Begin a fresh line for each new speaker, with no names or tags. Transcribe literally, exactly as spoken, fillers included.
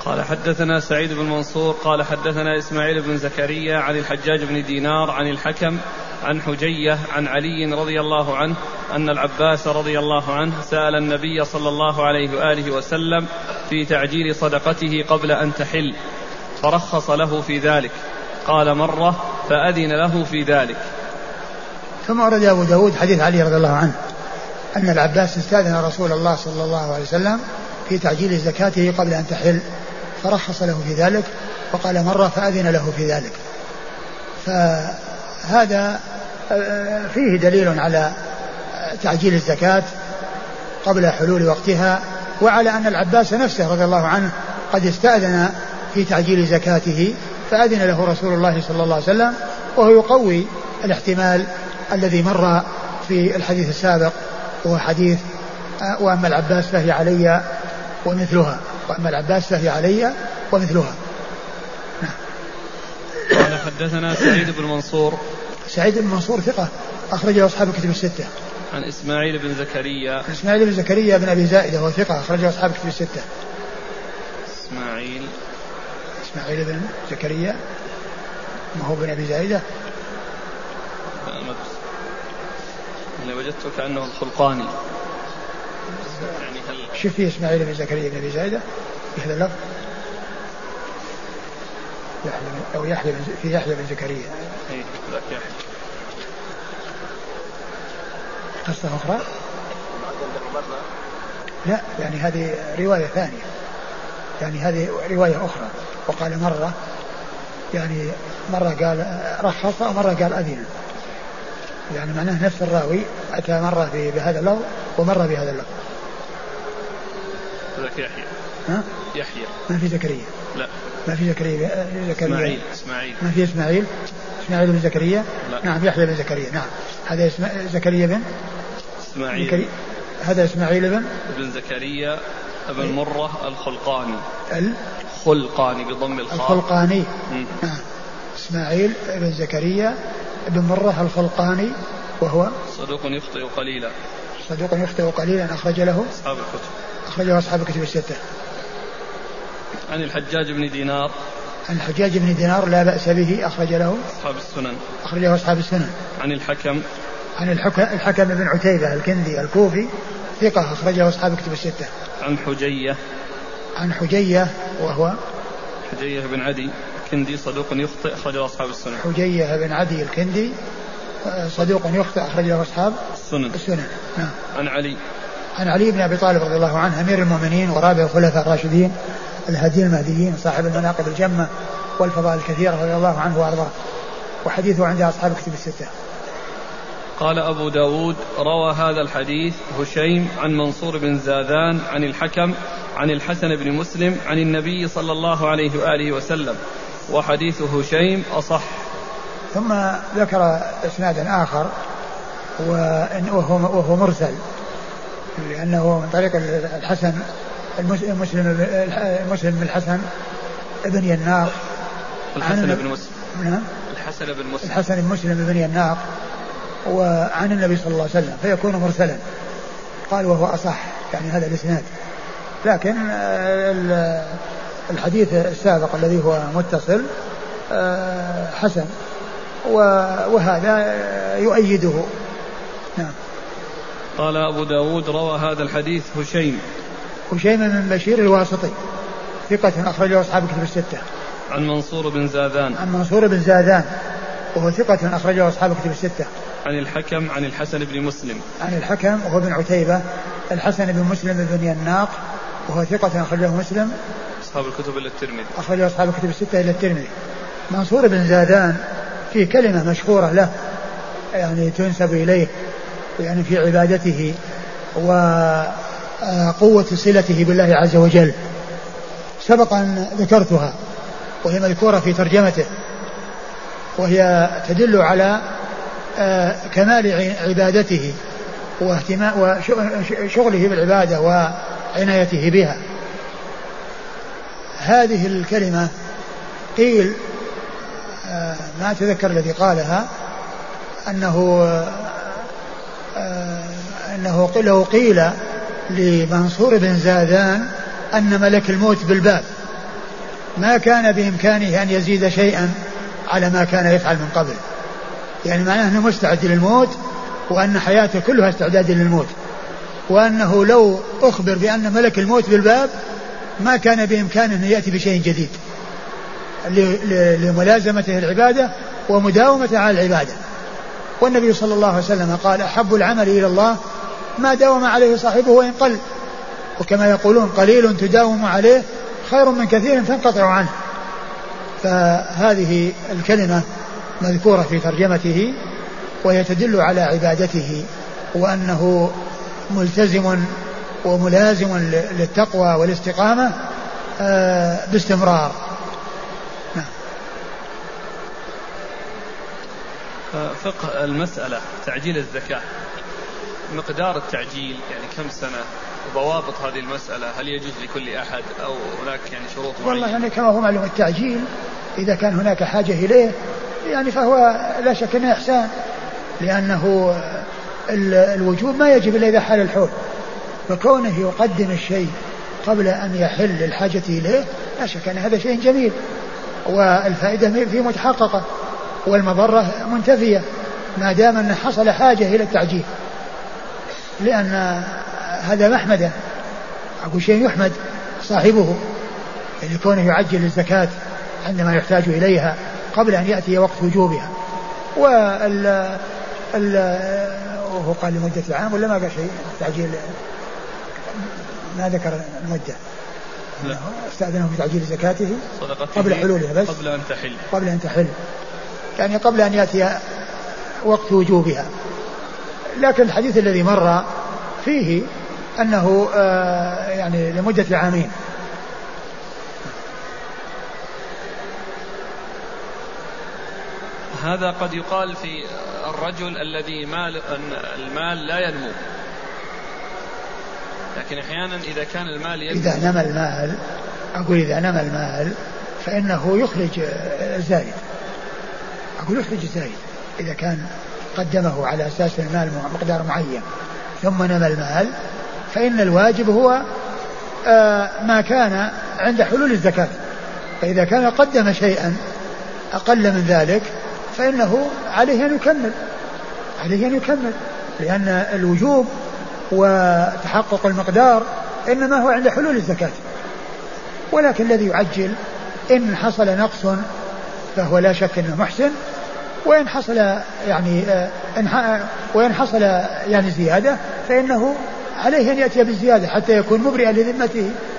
قال حدثنا سعيد بن منصور قال حدثنا إسماعيل بن زكريا عن الحجاج بن دينار عن الحكم عن حجية عن علي رضي الله عنه أن العباس رضي الله عنه سأل النبي صلى الله عليه وآله وسلم في تعجيل صدقته قبل أن تحل فرخص له في ذلك، قال مرة فأذن له في ذلك.
ثم ورد أبو داود حديث علي رضي الله عنه أن العباس استأذن رسول الله صلى الله عليه وسلم في تعجيل زكاته قبل أن تحل فرخص له في ذلك، وقال مرة فأذن له في ذلك. فهذا فيه دليل على تعجيل الزكاة قبل حلول وقتها، وعلى أن العباس نفسه رضي الله عنه قد استأذن في تعجيل زكاته فأذن له رسول الله صلى الله عليه وسلم، وهو يقوي الاحتمال الذي مر في الحديث السابق، وهو حديث وأما العباس فهي علي ومثلها، وأما العباس فهي علي ومثلها.
قال حدثنا سعيد بن منصور.
سعيد بن منصور ثقة أخرجه أصحاب الكتب الستة.
عن إسماعيل بن زكريا.
إسماعيل بن زكريا بن أبي زائدة وهو ثقة أخرجه أصحاب الكتب الستة.
إسماعيل
إسماعيل بن زكريا ما هو بن أبي زائدة.
اللي وجدته كأنه الخلقاني.
يعني هل شوف في إسماعيل بن زكريا بن أبي زائدة في هذا اللفظ يحيى أو يحيى في يحيى بن زكريا.
إيه لا يحيى.
قصة أخرى؟ لا يعني هذه رواية ثانية، يعني هذه رواية أخرى. وقال مرة يعني مرة قال رخص ومرة قال أذن، يعني معناه نفس الراوي أتى مرة بهذا اللفظ ومرة بهذا اللفظ.
ذاك يحيى.
ها؟
يحيى.
ما في زكريا.
لا.
ما في زكريا. زكريا.
إسماعيل. إسماعيل.
ما في إسماعيل. إسماعيل بن زكريا.
لا.
نعم يحيى بن زكريا. نعم هذا اسم زكريا بن.
إسماعيل.
زكريا. هذا إسماعيل بن.
بن زكريا ابن مرة الخلقاني.
ال.
خلقاني بضم الخاء.
الخلقاني. نعم. إسماعيل بن زكريا ابن مرة الخلقاني وهو
صدوق يخطئ قليلا.
صدوق يخطئ قليلا أخرج له
أصحاب الكتب.
أخرجه أصحاب الكتب الستة.
عن الحجاج بن دينار.
عن الحجاج بن دينار لا بأس به أخرج له
أصحاب السنن.
أخرجه أصحاب السنن.
عن الحكم.
عن الحكم, الحكم بن عتيبة الكندي الكوفي ثقة أخرجه أصحاب الكتب الستة.
عن حجية.
عن حجية وهو
حجية بن عدي الكندي صدوق يخطئ أخرجه أصحاب السنن.
حجية بن عدي الكندي صدوق يخطئ أخرجه أصحاب
السنن.
السنن. نعم.
عن علي.
عن علي بن أبي طالب رضي الله عنه أمير المؤمنين ورابع الخلفاء الراشدين الهادي المهديين صاحب المناقب الجمة والفضائل الكثيرة رضي الله عنه وأرضاه، وحديثه عند أصحاب الكتب الستة.
قال أبو داود روى هذا الحديث هشيم عن منصور بن زاذان عن الحكم عن الحسن بن مسلم عن النبي صلى الله عليه وآله وسلم، وحديث هشيم أصح.
ثم ذكر إسنادا آخر وهو, وهو مرسل، لأنه من طريق الحسن المسلم مسلم الحسن ابن ينار.
الحسن بن مسلم.
نعم.
الحسن بن مسلم.
الحسن بن مسلم ابن ينار وعن النبي صلى الله عليه وسلم فيكون مرسلا. قال وهو أصح، يعني هذا الإسناد. لكن الحديث السابق الذي هو متصل حسن وهذا يؤيده. نعم.
قال أبو داود روى هذا الحديث هشيم.
هشيم بن بشير الواسطي ثقة أخرجه أصحاب الكتب الستة.
عن منصور بن زاذان.
عن منصور بن زاذان وهو ثقة أخرجه أصحاب الكتب الستة.
عن الحكم عن الحسن بن مسلم.
عن الحكم وهو بن عتيبة الحسن بن مسلم بن يناق وهو ثقة أخرجه مسلم
أصحاب الكتب إلا الترمذي.
أخرجه أصحاب الكتب الستة إلا الترمذي. منصور بن زاذان في كلمة مشهورة له يعني تنسب إليه يعني في عبادته وقوة صلته بالله عز وجل، سبق أن ذكرتها وهي مذكورة في ترجمته، وهي تدل على كمال عبادته واهتمام وشغله بالعبادة وعنايته بها. هذه الكلمة قيل ما أتذكر الذي قالها أنه أنه له قيل لمنصور بن زاذان أن ملك الموت بالباب، ما كان بإمكانه أن يزيد شيئا على ما كان يفعل من قبل، يعني معناه أنه مستعد للموت وأن حياته كلها استعداد للموت، وأنه لو أخبر بأن ملك الموت بالباب ما كان بإمكانه أن يأتي بشيء جديد لملازمته العبادة ومداومته على العبادة. والنبي صلى الله عليه وسلم قال أحب العمل إلى الله ما داوم عليه صاحبه وإن قل، وكما يقولون قليل تداوم عليه خير من كثير تنقطع عنه. فهذه الكلمة مذكورة في ترجمته وهي تدل على عبادته وأنه ملتزم وملازم للتقوى والاستقامة باستمرار.
فقه المسألة تعجيل الزكاة، مقدار التعجيل يعني كم سنة وضوابط هذه المسألة، هل يجوز لكل أحد أو هناك يعني شروط معينة؟
والله يعني كما هو معلوم التعجيل إذا كان هناك حاجة إليه يعني فهو لا شك أنه إحسان، لأنه الوجوب ما يجب إلا إذا حال الحول، فكونه يقدم الشيء قبل أن يحل الحاجة إليه لا شك أن هذا شيء جميل والفائدة فيه متحققة والمضرة منتفية ما دام أن حصل حاجة إلى التعجيل، لأن هذا محمدا أقول شيء يحمد صاحبه يعني كونه يعجل الزكاة عندما يحتاج إليها قبل أن يأتي وقت وجوبها. وال وهو قال لمدة العام ولا ما قال شيء تعجيل، ما ذكر المدة، استأذنه في تعجيل زكاته قبل حلولها بس
قبل أن تحل
قبل أن تحل يعني قبل أن يأتي وقت وجوبها. لكن الحديث الذي مر فيه أنه آه يعني لمدة عامين.
هذا قد يقال في الرجل الذي مال المال لا ينمو، لكن أحيانا إذا كان المال ينمو
إذا نمى المال أقول إذا نمى المال فإنه يخرج الزايد، أقول يخرج الزايد إذا كان قدمه على أساس المال مقدار معين ثم نمى المال فإن الواجب هو آه ما كان عند حلول الزكاة، فإذا كان قدم شيئا أقل من ذلك فإنه عليه أن يكمل عليه أن يكمل لأن الوجوب وتحقق المقدار إنما هو عند حلول الزكاة. ولكن الذي يعجل إن حصل نقص فهو لا شك أنه محسن، وإن حصل يعني وإن حصل يعني زيادة فإنه عليه أن يأتي بالزيادة حتى يكون مبرئا لذمته